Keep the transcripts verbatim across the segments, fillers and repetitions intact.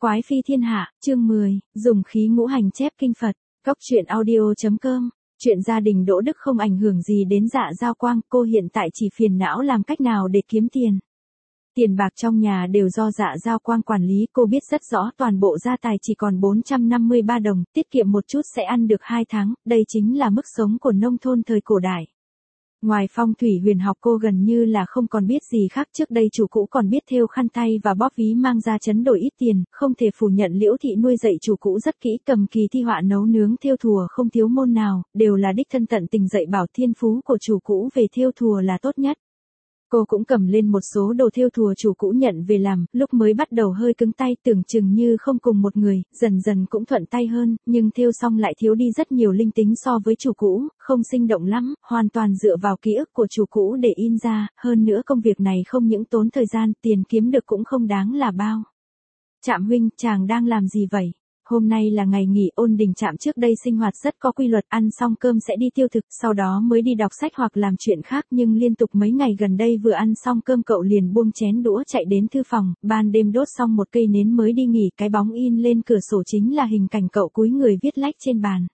Quái phi thiên hạ, chương mười, dùng khí ngũ hành chép kinh Phật. Cốc truyện audio chấm com. Chuyện gia đình Đỗ Đức không ảnh hưởng gì đến Dạ Giao Quang, cô hiện tại chỉ phiền não làm cách nào để kiếm tiền. Tiền bạc trong nhà đều do Dạ Giao Quang quản lý, cô biết rất rõ toàn bộ gia tài chỉ còn bốn trăm năm mươi ba đồng, tiết kiệm một chút sẽ ăn được hai tháng, đây chính là mức sống của nông thôn thời cổ đại. Ngoài phong thủy huyền học cô gần như là không còn biết gì khác, trước đây chủ cũ còn biết thêu khăn tay và bóp ví mang ra chấn đổi ít tiền, không thể phủ nhận Liễu thị nuôi dạy chủ cũ rất kỹ, cầm kỳ thi họa nấu nướng thêu thùa không thiếu môn nào, đều là đích thân tận tình dạy bảo, thiên phú của chủ cũ về thêu thùa là tốt nhất. Cô cũng cầm lên một số đồ thêu thùa chủ cũ nhận về làm, lúc mới bắt đầu hơi cứng tay, tưởng chừng như không cùng một người, dần dần cũng thuận tay hơn, nhưng thêu xong lại thiếu đi rất nhiều linh tính so với chủ cũ, không sinh động lắm, hoàn toàn dựa vào ký ức của chủ cũ để in ra, hơn nữa công việc này không những tốn thời gian, tiền kiếm được cũng không đáng là bao. Trạm huynh, chàng đang làm gì vậy? Hôm nay là ngày nghỉ, Ôn Đình Trạm trước đây sinh hoạt rất có quy luật, ăn xong cơm sẽ đi tiêu thực, sau đó mới đi đọc sách hoặc làm chuyện khác, nhưng liên tục mấy ngày gần đây vừa ăn xong cơm cậu liền buông chén đũa chạy đến thư phòng, ban đêm đốt xong một cây nến mới đi nghỉ, cái bóng in lên cửa sổ chính là hình cảnh cậu cúi người viết lách trên bàn.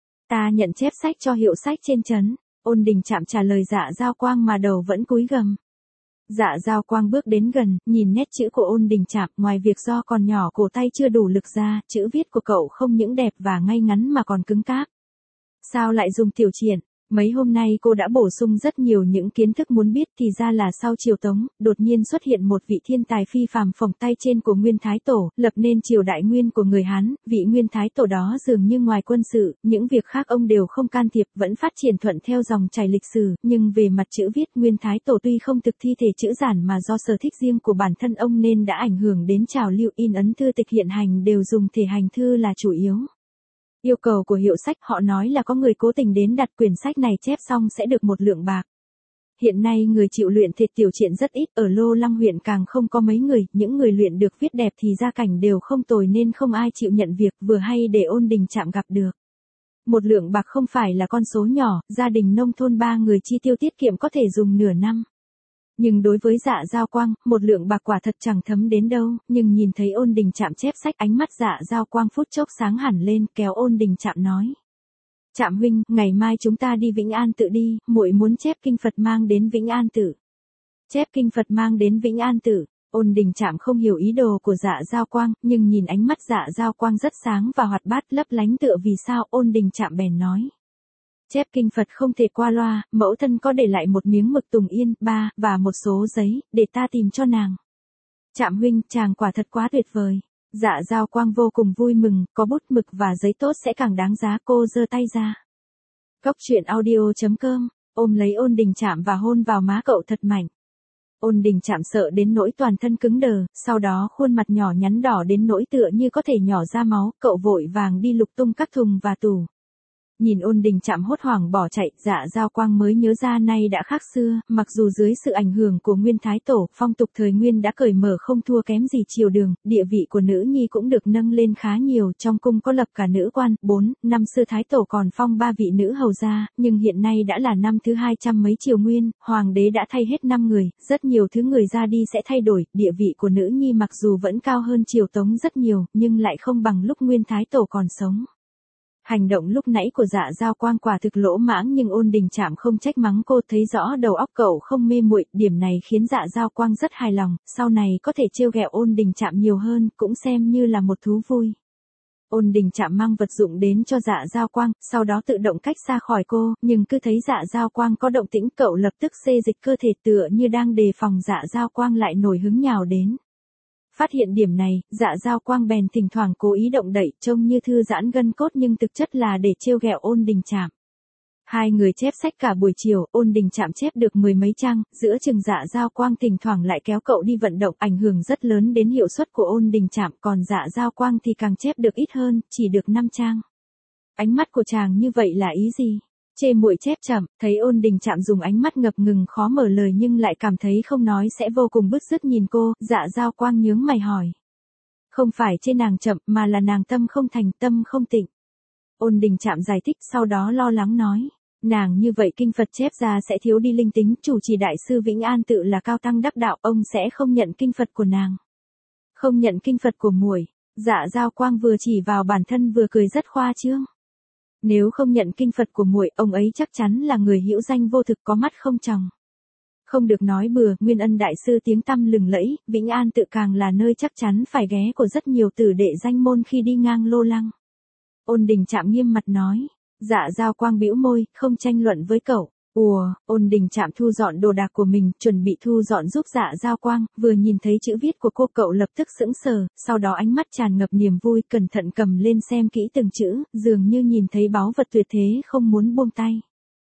Ta nhận chép sách cho hiệu sách trên trấn. Ôn Đình Trạm trả lời Dạ Giao Quang mà đầu vẫn cúi gằm. Dạ Giao Quang bước đến gần, nhìn nét chữ của Ôn Đình Trạm, ngoài việc do còn nhỏ cổ tay chưa đủ lực ra, chữ viết của cậu không những đẹp và ngay ngắn mà còn cứng cáp. Sao lại dùng tiểu triển? Mấy hôm nay cô đã bổ sung rất nhiều những kiến thức muốn biết, thì ra là sau triều Tống, đột nhiên xuất hiện một vị thiên tài phi phàm phồng tay trên của Nguyên Thái Tổ, lập nên triều đại Nguyên của người Hán, vị Nguyên Thái Tổ đó dường như ngoài quân sự, những việc khác ông đều không can thiệp, vẫn phát triển thuận theo dòng chảy lịch sử, nhưng về mặt chữ viết Nguyên Thái Tổ tuy không thực thi thể chữ giản mà do sở thích riêng của bản thân ông nên đã ảnh hưởng đến trào lưu in ấn thư tịch hiện hành đều dùng thể hành thư là chủ yếu. Yêu cầu của hiệu sách, họ nói là có người cố tình đến đặt quyển sách này chép xong sẽ được một lượng bạc. Hiện nay người chịu luyện thiệt tiểu triện rất ít, ở Lô Lăng huyện càng không có mấy người, những người luyện được viết đẹp thì gia cảnh đều không tồi nên không ai chịu nhận việc, vừa hay để Ôn Đình Trạm gặp được. Một lượng bạc không phải là con số nhỏ, gia đình nông thôn ba người chi tiêu tiết kiệm có thể dùng nửa năm. Nhưng đối với Dạ Giao Quang, một lượng bạc quả thật chẳng thấm đến đâu, nhưng nhìn thấy Ôn Đình Trạm chép sách, ánh mắt Dạ Giao Quang phút chốc sáng hẳn lên, kéo Ôn Đình Trạm nói: Trạm huynh, ngày mai chúng ta đi Vĩnh An Tự đi, muội muốn chép kinh Phật mang đến Vĩnh An Tự. Chép kinh Phật mang đến Vĩnh An Tự. Ôn Đình Trạm không hiểu ý đồ của Dạ Giao Quang, nhưng nhìn ánh mắt Dạ Giao Quang rất sáng và hoạt bát lấp lánh tựa vì sao, Ôn Đình Trạm bèn nói: Chép kinh Phật không thể qua loa, mẫu thân có để lại một miếng mực tùng yên, ba, và một số giấy, để ta tìm cho nàng. Trạm huynh, chàng quả thật quá tuyệt vời. Dạ Giao Quang vô cùng vui mừng, có bút mực và giấy tốt sẽ càng đáng giá, cô giơ tay ra. Cốc truyện audio chấm com, ôm lấy Ôn Đình Trạm và hôn vào má cậu thật mạnh. Ôn Đình Trạm sợ đến nỗi toàn thân cứng đờ, sau đó khuôn mặt nhỏ nhắn đỏ đến nỗi tựa như có thể nhỏ ra máu, cậu vội vàng đi lục tung các thùng và tủ. Nhìn Ôn Đình Trạm hốt hoảng bỏ chạy, Dạ Giao Quang mới nhớ ra nay đã khác xưa, mặc dù dưới sự ảnh hưởng của Nguyên Thái Tổ, phong tục thời Nguyên đã cởi mở không thua kém gì triều Đường, địa vị của nữ nhi cũng được nâng lên khá nhiều, trong cung có lập cả nữ quan, bốn, năm xưa Thái Tổ còn phong ba vị nữ hầu gia, nhưng hiện nay đã là năm thứ hai trăm mấy triều Nguyên, hoàng đế đã thay hết năm người, rất nhiều thứ người ra đi sẽ thay đổi, địa vị của nữ nhi mặc dù vẫn cao hơn triều Tống rất nhiều, nhưng lại không bằng lúc Nguyên Thái Tổ còn sống. Hành động lúc nãy của Dạ Giao Quang quả thực lỗ mãng, nhưng Ôn Đình Trạm không trách mắng cô, thấy rõ đầu óc cậu không mê muội, điểm này khiến Dạ Giao Quang rất hài lòng, sau này có thể trêu ghẹo Ôn Đình Trạm nhiều hơn, cũng xem như là một thú vui. Ôn Đình Trạm mang vật dụng đến cho Dạ Giao Quang, sau đó tự động cách xa khỏi cô, nhưng cứ thấy Dạ Giao Quang có động tĩnh cậu lập tức xê dịch cơ thể tựa như đang đề phòng Dạ Giao Quang lại nổi hứng nhào đến. Phát hiện điểm này, Dạ Giao Quang bèn thỉnh thoảng cố ý động đậy, trông như thư giãn gân cốt nhưng thực chất là để trêu ghẹo Ôn Đình Trạm. Hai người chép sách cả buổi chiều, Ôn Đình Trạm chép được mười mấy trang, giữa chừng Dạ Giao Quang thỉnh thoảng lại kéo cậu đi vận động, ảnh hưởng rất lớn đến hiệu suất của Ôn Đình Trạm, còn Dạ Giao Quang thì càng chép được ít hơn, chỉ được năm trang. Ánh mắt của chàng như vậy là ý gì? Chê muội chép chậm, thấy Ôn Đình Trạm dùng ánh mắt ngập ngừng khó mở lời nhưng lại cảm thấy không nói sẽ vô cùng bứt rứt nhìn cô, Dạ Giao Quang nhướng mày hỏi. Không phải chê nàng chậm mà là nàng tâm không thành, tâm không tịnh. Ôn Đình Trạm giải thích, sau đó lo lắng nói. Nàng như vậy kinh Phật chép ra sẽ thiếu đi linh tính, chủ trì đại sư Vĩnh An Tự là cao tăng đắc đạo, ông sẽ không nhận kinh Phật của nàng. Không nhận kinh Phật của muội. Dạ Giao Quang vừa chỉ vào bản thân vừa cười rất khoa trương. Nếu không nhận kinh Phật của muội, ông ấy chắc chắn là người hữu danh vô thực có mắt không tròng. Không được nói bừa, Nguyên Ân đại sư tiếng tăm lừng lẫy, Vĩnh An tự càng là nơi chắc chắn phải ghé của rất nhiều tử đệ danh môn khi đi ngang Lô Lăng. Ôn Đình Trạm nghiêm mặt nói. Dạ Giao Quang bĩu môi, không tranh luận với cậu. Ùa, Ôn Đình Trạm thu dọn đồ đạc của mình, chuẩn bị thu dọn giúp Dạ Giao Quang, vừa nhìn thấy chữ viết của cô cậu lập tức sững sờ, sau đó ánh mắt tràn ngập niềm vui, cẩn thận cầm lên xem kỹ từng chữ, dường như nhìn thấy báu vật tuyệt thế không muốn buông tay.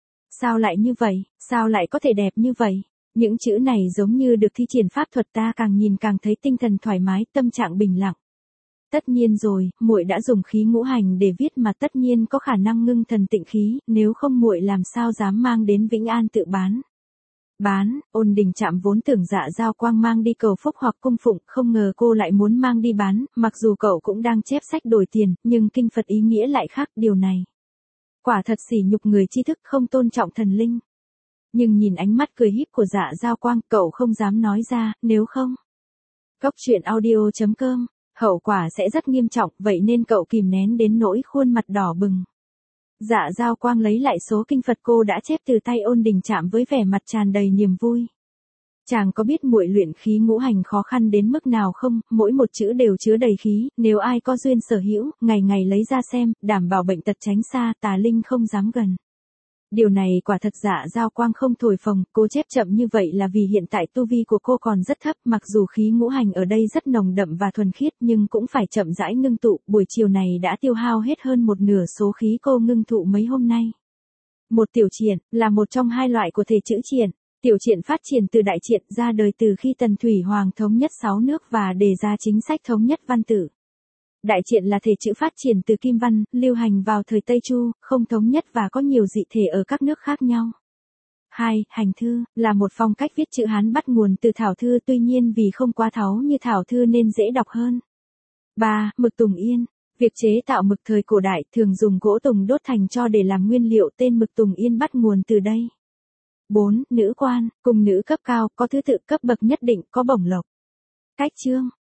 Sao lại như vậy, sao lại có thể đẹp như vậy? Những chữ này giống như được thi triển pháp thuật, ta càng nhìn càng thấy tinh thần thoải mái, tâm trạng bình lặng. Tất nhiên rồi, muội đã dùng khí ngũ hành để viết mà tất nhiên có khả năng ngưng thần tịnh khí, nếu không muội làm sao dám mang đến Vĩnh An tự bán. Bán, Ôn Đình Trạm vốn tưởng Dạ Giao Quang mang đi cầu phúc hoặc cung phụng, không ngờ cô lại muốn mang đi bán, mặc dù cậu cũng đang chép sách đổi tiền, nhưng kinh Phật ý nghĩa lại khác, điều này. Quả thật sỉ nhục người tri thức, không tôn trọng thần linh. Nhưng nhìn ánh mắt cười híp của Dạ Giao Quang, cậu không dám nói ra, nếu không. Cốc truyện audio chấm com, hậu quả sẽ rất nghiêm trọng, vậy nên cậu kìm nén đến nỗi khuôn mặt đỏ bừng. Dạ Giao Quang lấy lại số kinh Phật cô đã chép từ tay Ôn Đình Trạm với vẻ mặt tràn đầy niềm vui. Chàng có biết muội luyện khí ngũ hành khó khăn đến mức nào không, mỗi một chữ đều chứa đầy khí, nếu ai có duyên sở hữu, ngày ngày lấy ra xem, đảm bảo bệnh tật tránh xa, tà linh không dám gần. Điều này quả thật Dạ Giao Quang không thổi phồng, cô chép chậm như vậy là vì hiện tại tu vi của cô còn rất thấp, mặc dù khí ngũ hành ở đây rất nồng đậm và thuần khiết nhưng cũng phải chậm rãi ngưng tụ, buổi chiều này đã tiêu hao hết hơn một nửa số khí cô ngưng tụ mấy hôm nay. Một tiểu triện, là một trong hai loại của thể chữ triện. Tiểu triện phát triển từ đại triện, ra đời từ khi Tần Thủy Hoàng thống nhất sáu nước và đề ra chính sách thống nhất văn tử. Đại triện là thể chữ phát triển từ kim văn, lưu hành vào thời Tây Chu, không thống nhất và có nhiều dị thể ở các nước khác nhau. hai. Hành thư, là một phong cách viết chữ Hán bắt nguồn từ thảo thư, tuy nhiên vì không quá tháo như thảo thư nên dễ đọc hơn. ba. Mực tùng yên, việc chế tạo mực thời cổ đại thường dùng gỗ tùng đốt thành tro để làm nguyên liệu, tên mực tùng yên bắt nguồn từ đây. bốn. Nữ quan, cung nữ cấp cao, có thứ tự cấp bậc nhất định, có bổng lộc. Cách chương,